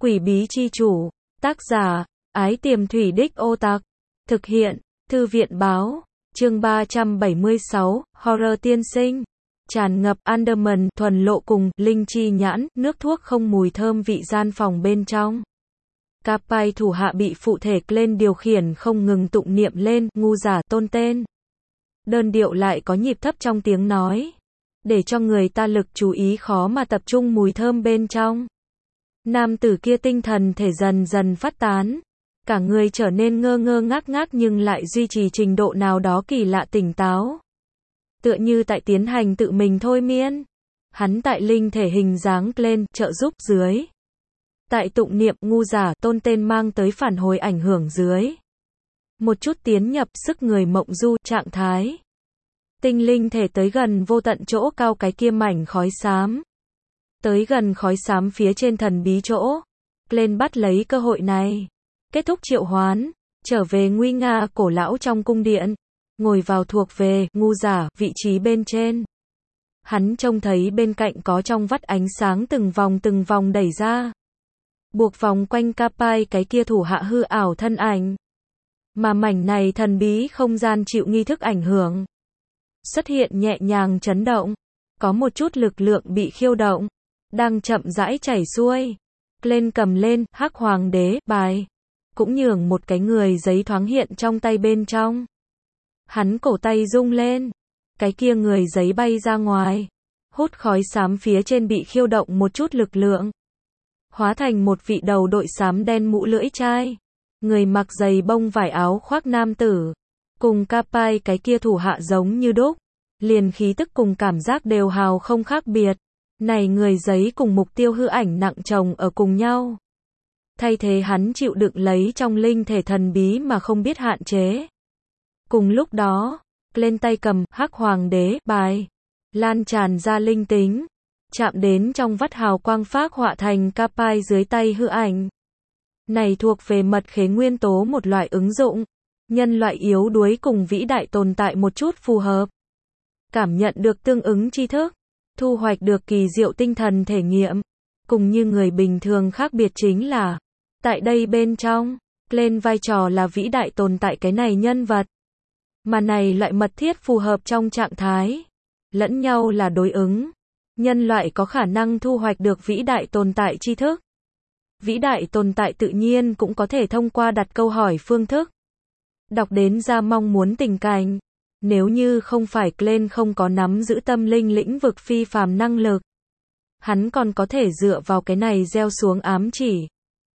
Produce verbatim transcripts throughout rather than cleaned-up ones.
Quỷ bí chi chủ. Tác giả, Ái Tiềm Thủy Đích Ô Tạc. Thực hiện, Thư viện báo. Chương ba trăm bảy mươi sáu, Horror tiên sinh. Tràn ngập Underman, thuần lộ cùng, linh chi nhãn, nước thuốc không mùi thơm vị gian phòng bên trong. Capai thủ hạ bị phụ thể lên điều khiển không ngừng tụng niệm lên, ngu giả tôn tên. Đơn điệu lại có nhịp thấp trong tiếng nói. Để cho người ta lực chú ý khó mà tập trung mùi thơm bên trong. Nam tử kia tinh thần thể dần dần phát tán. Cả người trở nên ngơ ngơ ngác ngác nhưng lại duy trì trình độ nào đó kỳ lạ tỉnh táo. Tựa như tại tiến hành tự mình thôi miên. Hắn tại linh thể hình dáng lên, trợ giúp dưới. Tại tụng niệm ngu giả tôn tên mang tới phản hồi ảnh hưởng dưới. Một chút tiến nhập sức người mộng du trạng thái. Tinh linh thể tới gần vô tận chỗ cao cái kia mảnh khói xám. Tới gần khói xám phía trên thần bí chỗ. Lên bắt lấy cơ hội này. Kết thúc triệu hoán. Trở về nguy nga cổ lão trong cung điện. Ngồi vào thuộc về ngu giả vị trí bên trên. Hắn trông thấy bên cạnh có trong vắt ánh sáng từng vòng từng vòng đẩy ra. Buộc vòng quanh Capai cái kia thủ hạ hư ảo thân ảnh. Mà mảnh này thần bí không gian chịu nghi thức ảnh hưởng. Xuất hiện nhẹ nhàng chấn động. Có một chút lực lượng bị khiêu động. Đang chậm rãi chảy xuôi. Lên cầm lên, hắc hoàng đế, bài. Cũng nhường một cái người giấy thoáng hiện trong tay bên trong. Hắn cổ tay rung lên. Cái kia người giấy bay ra ngoài. Hút khói xám phía trên bị khiêu động một chút lực lượng. Hóa thành một vị đầu đội xám đen mũ lưỡi chai. Người mặc giày bông vải áo khoác nam tử. Cùng Capai cái kia thủ hạ giống như đúc. Liền khí tức cùng cảm giác đều hào không khác biệt. Này người giấy cùng mục tiêu hư ảnh nặng chồng ở cùng nhau. Thay thế hắn chịu đựng lấy trong linh thể thần bí mà không biết hạn chế. Cùng lúc đó, lên tay cầm hắc hoàng đế bài. Lan tràn ra linh tính. Chạm đến trong vắt hào quang phác họa thành Capai dưới tay hư ảnh. Này thuộc về mật khế nguyên tố một loại ứng dụng. Nhân loại yếu đuối cùng vĩ đại tồn tại một chút phù hợp. Cảm nhận được tương ứng tri thức. Thu hoạch được kỳ diệu tinh thần thể nghiệm. Cùng như người bình thường khác biệt chính là. Tại đây bên trong. Lên vai trò là vĩ đại tồn tại cái này nhân vật. Mà này loại mật thiết phù hợp trong trạng thái. Lẫn nhau là đối ứng. Nhân loại có khả năng thu hoạch được vĩ đại tồn tại tri thức. Vĩ đại tồn tại tự nhiên cũng có thể thông qua đặt câu hỏi phương thức. Đọc đến ra mong muốn tình cảnh. Nếu như không phải Glenn không có nắm giữ tâm linh lĩnh vực phi phàm năng lực. Hắn còn có thể dựa vào cái này gieo xuống ám chỉ.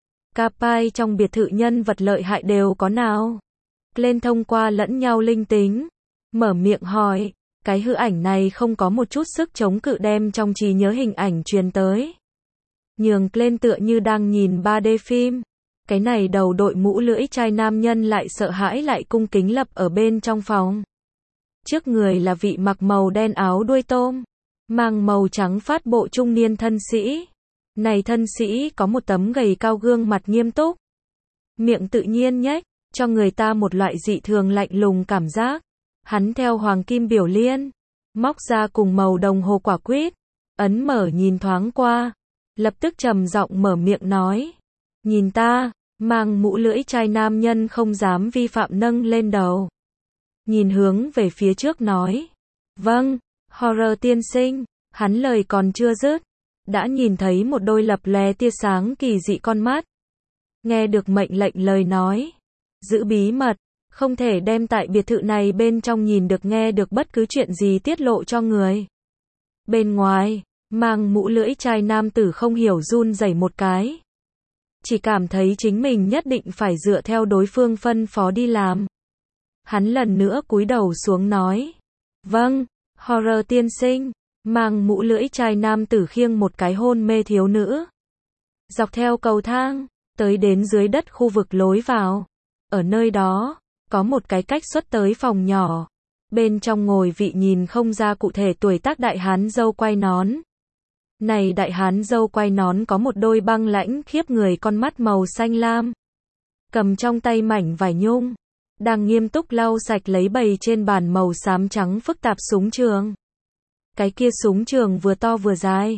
Capai trong biệt thự nhân vật lợi hại đều có nào. Glenn thông qua lẫn nhau linh tính. Mở miệng hỏi. Cái hư ảnh này không có một chút sức chống cự đem trong trí nhớ hình ảnh truyền tới. Nhường Glenn tựa như đang nhìn ba D phim. Cái này đầu đội mũ lưỡi chai nam nhân lại sợ hãi lại cung kính lập ở bên trong phòng. Trước người là vị mặc màu đen áo đuôi tôm. Mang màu trắng phát bộ trung niên thân sĩ. Này thân sĩ có một tấm gầy cao gương mặt nghiêm túc. Miệng tự nhiên nhếch, cho người ta một loại dị thường lạnh lùng cảm giác. Hắn theo hoàng kim biểu liên. Móc ra cùng màu đồng hồ quả quýt. Ấn mở nhìn thoáng qua. Lập tức trầm giọng mở miệng nói. Nhìn ta, mang mũ lưỡi chai nam nhân không dám vi phạm nâng lên đầu. Nhìn hướng về phía trước nói. Vâng, horror tiên sinh. Hắn lời còn chưa dứt. Đã nhìn thấy một đôi lập lè tia sáng kỳ dị con mắt. Nghe được mệnh lệnh lời nói. Giữ bí mật. Không thể đem tại biệt thự này bên trong nhìn được nghe được bất cứ chuyện gì tiết lộ cho người. Bên ngoài, mang mũ lưỡi chai nam tử không hiểu run rẩy một cái. Chỉ cảm thấy chính mình nhất định phải dựa theo đối phương phân phó đi làm. Hắn lần nữa cúi đầu xuống nói. Vâng, horror tiên sinh. Mang mũ lưỡi chai nam tử khiêng một cái hôn mê thiếu nữ. Dọc theo cầu thang, tới đến dưới đất khu vực lối vào. Ở nơi đó, có một cái cách xuất tới phòng nhỏ. Bên trong ngồi vị nhìn không ra cụ thể tuổi tác đại hán dâu quay nón. Này đại hán dâu quay nón có một đôi băng lãnh khiếp người con mắt màu xanh lam. Cầm trong tay mảnh vải nhung. Đang nghiêm túc lau sạch lấy bày trên bàn màu xám trắng phức tạp súng trường. Cái kia súng trường vừa to vừa dài.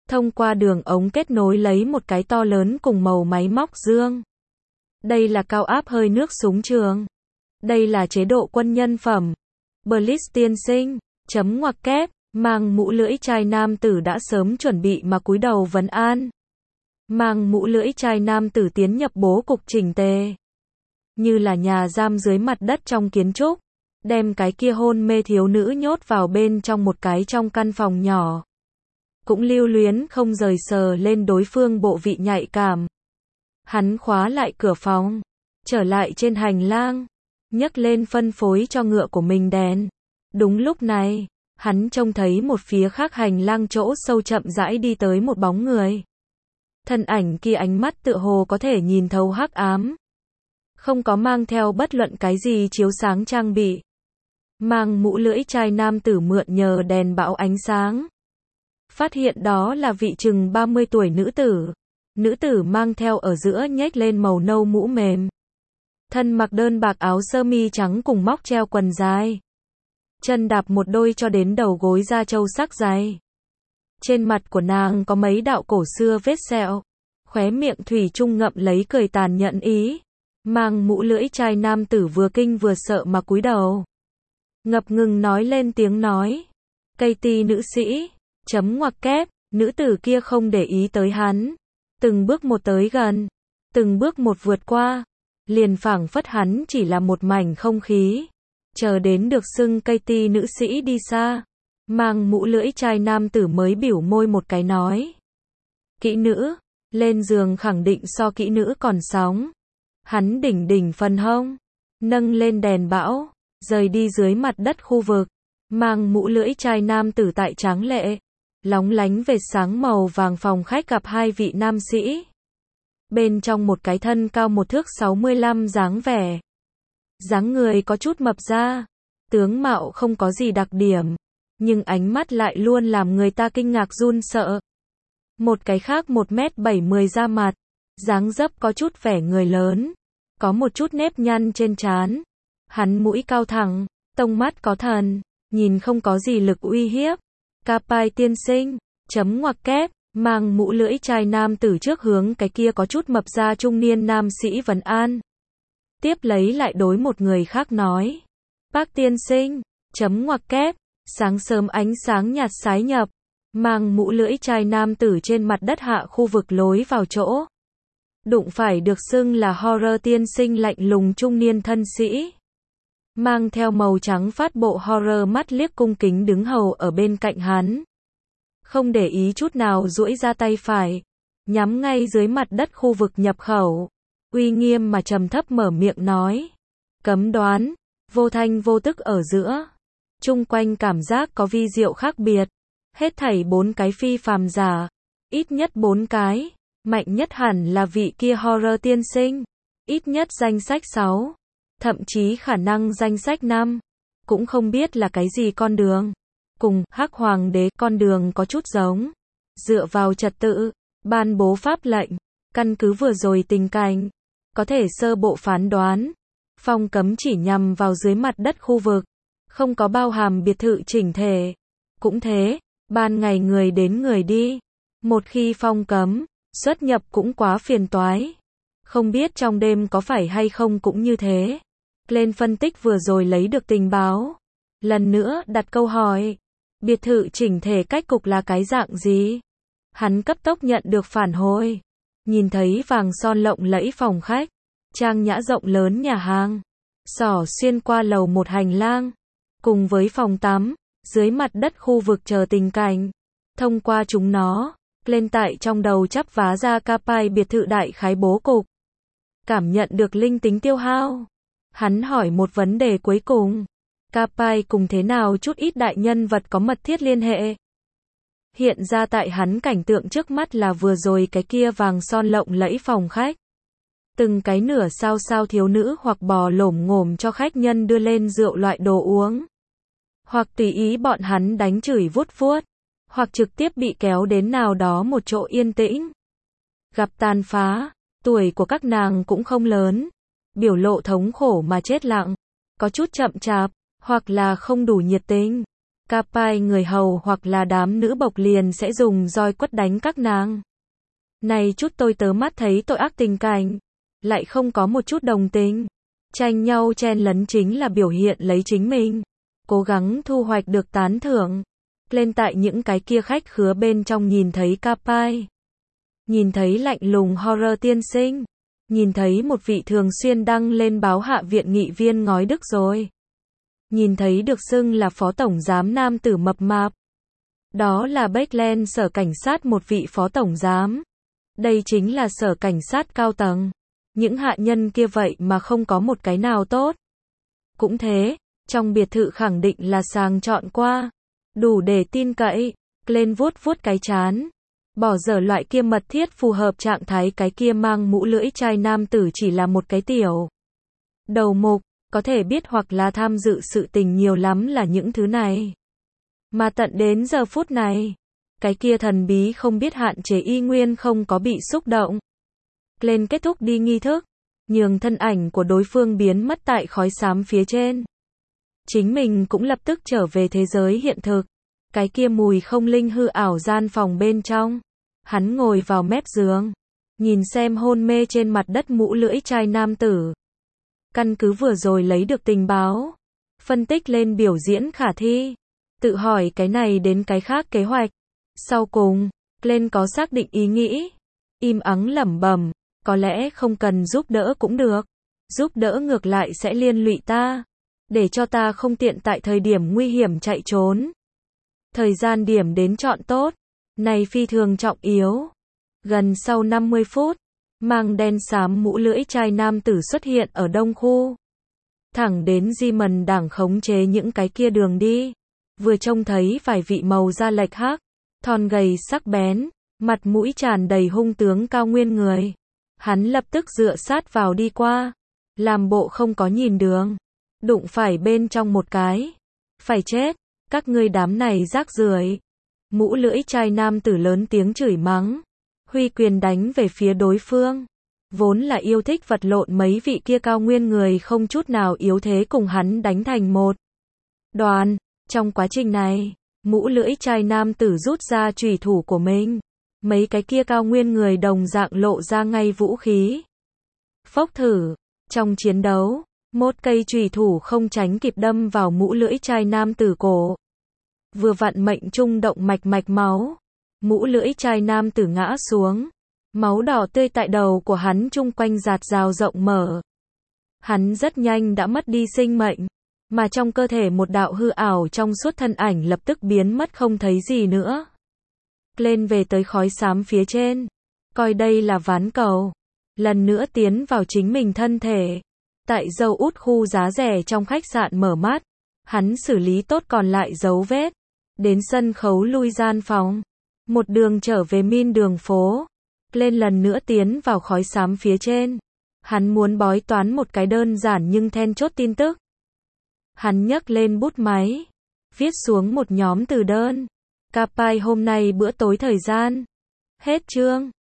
thông qua đường ống kết nối lấy một cái to lớn cùng màu máy móc dương. Đây là cao áp hơi nước súng trường. Đây là chế độ quân nhân phẩm. Blitz tiên sinh, chấm ngoặc kép, mang mũ lưỡi chai nam tử đã sớm chuẩn bị mà cúi đầu vấn an. Mang mũ lưỡi chai nam tử tiến nhập bố cục chỉnh tề. Như là nhà giam dưới mặt đất trong kiến trúc. Đem cái kia hôn mê thiếu nữ nhốt vào bên trong một cái trong căn phòng nhỏ. Cũng lưu luyến không rời sờ lên đối phương bộ vị nhạy cảm. Hắn khóa lại cửa phòng. Trở lại trên hành lang. Nhấc lên phân phối cho ngựa của mình đèn. Đúng lúc này, hắn trông thấy một phía khác hành lang chỗ sâu chậm rãi đi tới một bóng người. Thân ảnh kia ánh mắt tựa hồ có thể nhìn thấu hắc ám. Không có mang theo bất luận cái gì chiếu sáng trang bị. Mang mũ lưỡi chai nam tử mượn nhờ đèn bão ánh sáng. Phát hiện đó là vị chừng ba mươi tuổi nữ tử. Nữ tử mang theo ở giữa nhếch lên màu nâu mũ mềm. Thân mặc đơn bạc áo sơ mi trắng cùng móc treo quần dài. Chân đạp một đôi cho đến đầu gối da trâu sắc dày. Trên mặt của nàng có mấy đạo cổ xưa vết sẹo. Khóe miệng thủy chung ngậm lấy cười tàn nhẫn ý. Mang mũ lưỡi chai nam tử vừa kinh vừa sợ mà cúi đầu. Ngập ngừng nói lên tiếng nói. Katie nữ sĩ, chấm ngoặc kép, nữ tử kia không để ý tới hắn. Từng bước một tới gần. Từng bước một vượt qua. Liền phảng phất hắn chỉ là một mảnh không khí. Chờ đến được xưng Katie nữ sĩ đi xa. Mang mũ lưỡi chai nam tử mới biểu môi một cái nói. Kỹ nữ, lên giường khẳng định so kỹ nữ còn sóng. Hắn đỉnh đỉnh phần hông. Nâng lên đèn bão. Rời đi dưới mặt đất khu vực. Mang mũ lưỡi chai nam tử tại tráng lệ. Lóng lánh vệt sáng màu vàng phòng khách gặp hai vị nam sĩ. Bên trong một cái thân cao một thước sáu mươi lăm dáng vẻ. Dáng người có chút mập ra. Tướng mạo không có gì đặc điểm. Nhưng ánh mắt lại luôn làm người ta kinh ngạc run sợ. Một cái khác một mét bảy mươi da mặt. Dáng dấp có chút vẻ người lớn. Có một chút nếp nhăn trên trán. Hắn mũi cao thẳng. Tông mắt có thần. Nhìn không có gì lực uy hiếp. Capai tiên sinh. Chấm ngoặc kép. Mang mũ lưỡi chai nam tử trước hướng cái kia có chút mập ra trung niên nam sĩ vấn an. Tiếp lấy lại đối một người khác nói. Bác tiên sinh. Chấm ngoặc kép. Sáng sớm ánh sáng nhạt sái nhập. Mang mũ lưỡi chai nam tử trên mặt đất hạ khu vực lối vào chỗ. Đụng phải được xưng là horror tiên sinh lạnh lùng trung niên thân sĩ. Mang theo màu trắng phát bộ horror mắt liếc cung kính đứng hầu ở bên cạnh hắn. Không để ý chút nào duỗi ra tay phải. Nhắm ngay dưới mặt đất khu vực nhập khẩu. Uy nghiêm mà trầm thấp mở miệng nói. Cấm đoán. Vô thanh vô tức ở giữa. Chung quanh cảm giác có vi diệu khác biệt. Hết thảy bốn cái phi phàm giả. Ít nhất bốn cái. Mạnh nhất hẳn là vị kia horror tiên sinh. Ít nhất danh sách sáu. Thậm chí khả năng danh sách năm. Cũng không biết là cái gì con đường. Cùng Hắc Hoàng đế con đường có chút giống. Dựa vào trật tự. Ban bố pháp lệnh. Căn cứ vừa rồi tình cảnh. Có thể sơ bộ phán đoán. Phong cấm chỉ nhằm vào dưới mặt đất khu vực. Không có bao hàm biệt thự chỉnh thể. Cũng thế. Ban ngày người đến người đi. Một khi phong cấm. Xuất nhập cũng quá phiền toái. Không biết trong đêm có phải hay không cũng như thế. Lên phân tích vừa rồi lấy được tình báo. Lần nữa đặt câu hỏi. Biệt thự chỉnh thể cách cục là cái dạng gì? Hắn cấp tốc nhận được phản hồi. Nhìn thấy vàng son lộng lẫy phòng khách. Trang nhã rộng lớn nhà hàng. Xỏ xuyên qua lầu một hành lang. Cùng với phòng tắm. Dưới mặt đất khu vực chờ tình cảnh. Thông qua chúng nó. Lên tại trong đầu chắp vá ra Capai biệt thự đại khái bố cục. Cảm nhận được linh tính tiêu hao. Hắn hỏi một vấn đề cuối cùng. Capai cùng thế nào chút ít đại nhân vật có mật thiết liên hệ. Hiện ra tại hắn cảnh tượng trước mắt là vừa rồi cái kia vàng son lộng lẫy phòng khách. Từng cái nửa sao sao thiếu nữ hoặc bò lổm ngổm cho khách nhân đưa lên rượu loại đồ uống. Hoặc tùy ý bọn hắn đánh chửi vuốt vuốt. Hoặc trực tiếp bị kéo đến nào đó một chỗ yên tĩnh. Gặp tàn phá, tuổi của các nàng cũng không lớn. Biểu lộ thống khổ mà chết lặng. Có chút chậm chạp, hoặc là không đủ nhiệt tình. Capai người hầu hoặc là đám nữ bộc liền sẽ dùng roi quất đánh các nàng. Này chút tôi tớ mắt thấy tội ác tình cảnh, lại không có một chút đồng tình. Tranh nhau chen lấn chính là biểu hiện lấy chính mình, cố gắng thu hoạch được tán thưởng. Lên tại những cái kia khách khứa bên trong nhìn thấy Capai, nhìn thấy lạnh lùng Horror tiên sinh, nhìn thấy một vị thường xuyên đăng lên báo hạ viện nghị viên ngói Đức rồi. Nhìn thấy được xưng là phó tổng giám nam tử mập mạp. Đó là Beckland sở cảnh sát một vị phó tổng giám. Đây chính là sở cảnh sát cao tầng. Những hạ nhân kia vậy mà không có một cái nào tốt. Cũng thế, trong biệt thự khẳng định là sàng chọn qua. Đủ để tin cậy. Lên vuốt vuốt cái chán. Bỏ dở loại kia mật thiết phù hợp trạng thái cái kia mang mũ lưỡi chai nam tử chỉ là một cái tiểu đầu mục. Có thể biết hoặc là tham dự sự tình nhiều lắm là những thứ này. Mà tận đến giờ phút này, cái kia thần bí không biết hạn chế y nguyên không có bị xúc động. Lên kết thúc đi nghi thức, nhường thân ảnh của đối phương biến mất tại khói xám phía trên. Chính mình cũng lập tức trở về thế giới hiện thực. Cái kia mùi không linh hư ảo gian phòng bên trong. Hắn ngồi vào mép giường, nhìn xem hôn mê trên mặt đất mũ lưỡi chai nam tử. Căn cứ vừa rồi lấy được tình báo, phân tích lên biểu diễn khả thi, tự hỏi cái này đến cái khác kế hoạch. Sau cùng, lên có xác định ý nghĩ, im ắng lẩm bẩm, có lẽ không cần giúp đỡ cũng được, giúp đỡ ngược lại sẽ liên lụy ta, để cho ta không tiện tại thời điểm nguy hiểm chạy trốn. Thời gian điểm đến chọn tốt, này phi thường trọng yếu. Gần sau năm mươi phút, mang đen xám mũ lưỡi chai nam tử xuất hiện ở đông khu. Thẳng đến Di Mần đảng khống chế những cái kia đường đi. Vừa trông thấy vài vị màu da lệch hắc, thon gầy sắc bén, mặt mũi tràn đầy hung tướng cao nguyên người. Hắn lập tức dựa sát vào đi qua, làm bộ không có nhìn đường. Đụng phải bên trong một cái. Phải chết, các ngươi đám này rác rưởi. Mũ lưỡi chai nam tử lớn tiếng chửi mắng. Huy quyền đánh về phía đối phương. Vốn là yêu thích vật lộn mấy vị kia cao nguyên người không chút nào yếu thế cùng hắn đánh thành một đoàn. Trong quá trình này, mũ lưỡi chai nam tử rút ra chùy thủ của mình. Mấy cái kia cao nguyên người đồng dạng lộ ra ngay vũ khí. Phốc thử. Trong chiến đấu, một cây chùy thủ không tránh kịp đâm vào mũ lưỡi chai nam tử cổ. Vừa vặn mệnh trung động mạch mạch máu. Mũ lưỡi chai nam tử ngã xuống. Máu đỏ tươi tại đầu của hắn chung quanh giạt rào rộng mở. Hắn rất nhanh đã mất đi sinh mệnh. Mà trong cơ thể một đạo hư ảo trong suốt thân ảnh lập tức biến mất không thấy gì nữa. Lên về tới khói xám phía trên. Coi đây là ván cầu. Lần nữa tiến vào chính mình thân thể. Tại dâu út khu giá rẻ trong khách sạn mở mắt. Hắn xử lý tốt còn lại dấu vết. Đến sân khấu lui gian phòng. Một đường trở về min đường phố. Lên lần nữa tiến vào khói xám phía trên. Hắn muốn bói toán một cái đơn giản nhưng then chốt tin tức. Hắn nhấc lên bút máy. Viết xuống một nhóm từ đơn. Capai hôm nay bữa tối thời gian. Hết chương.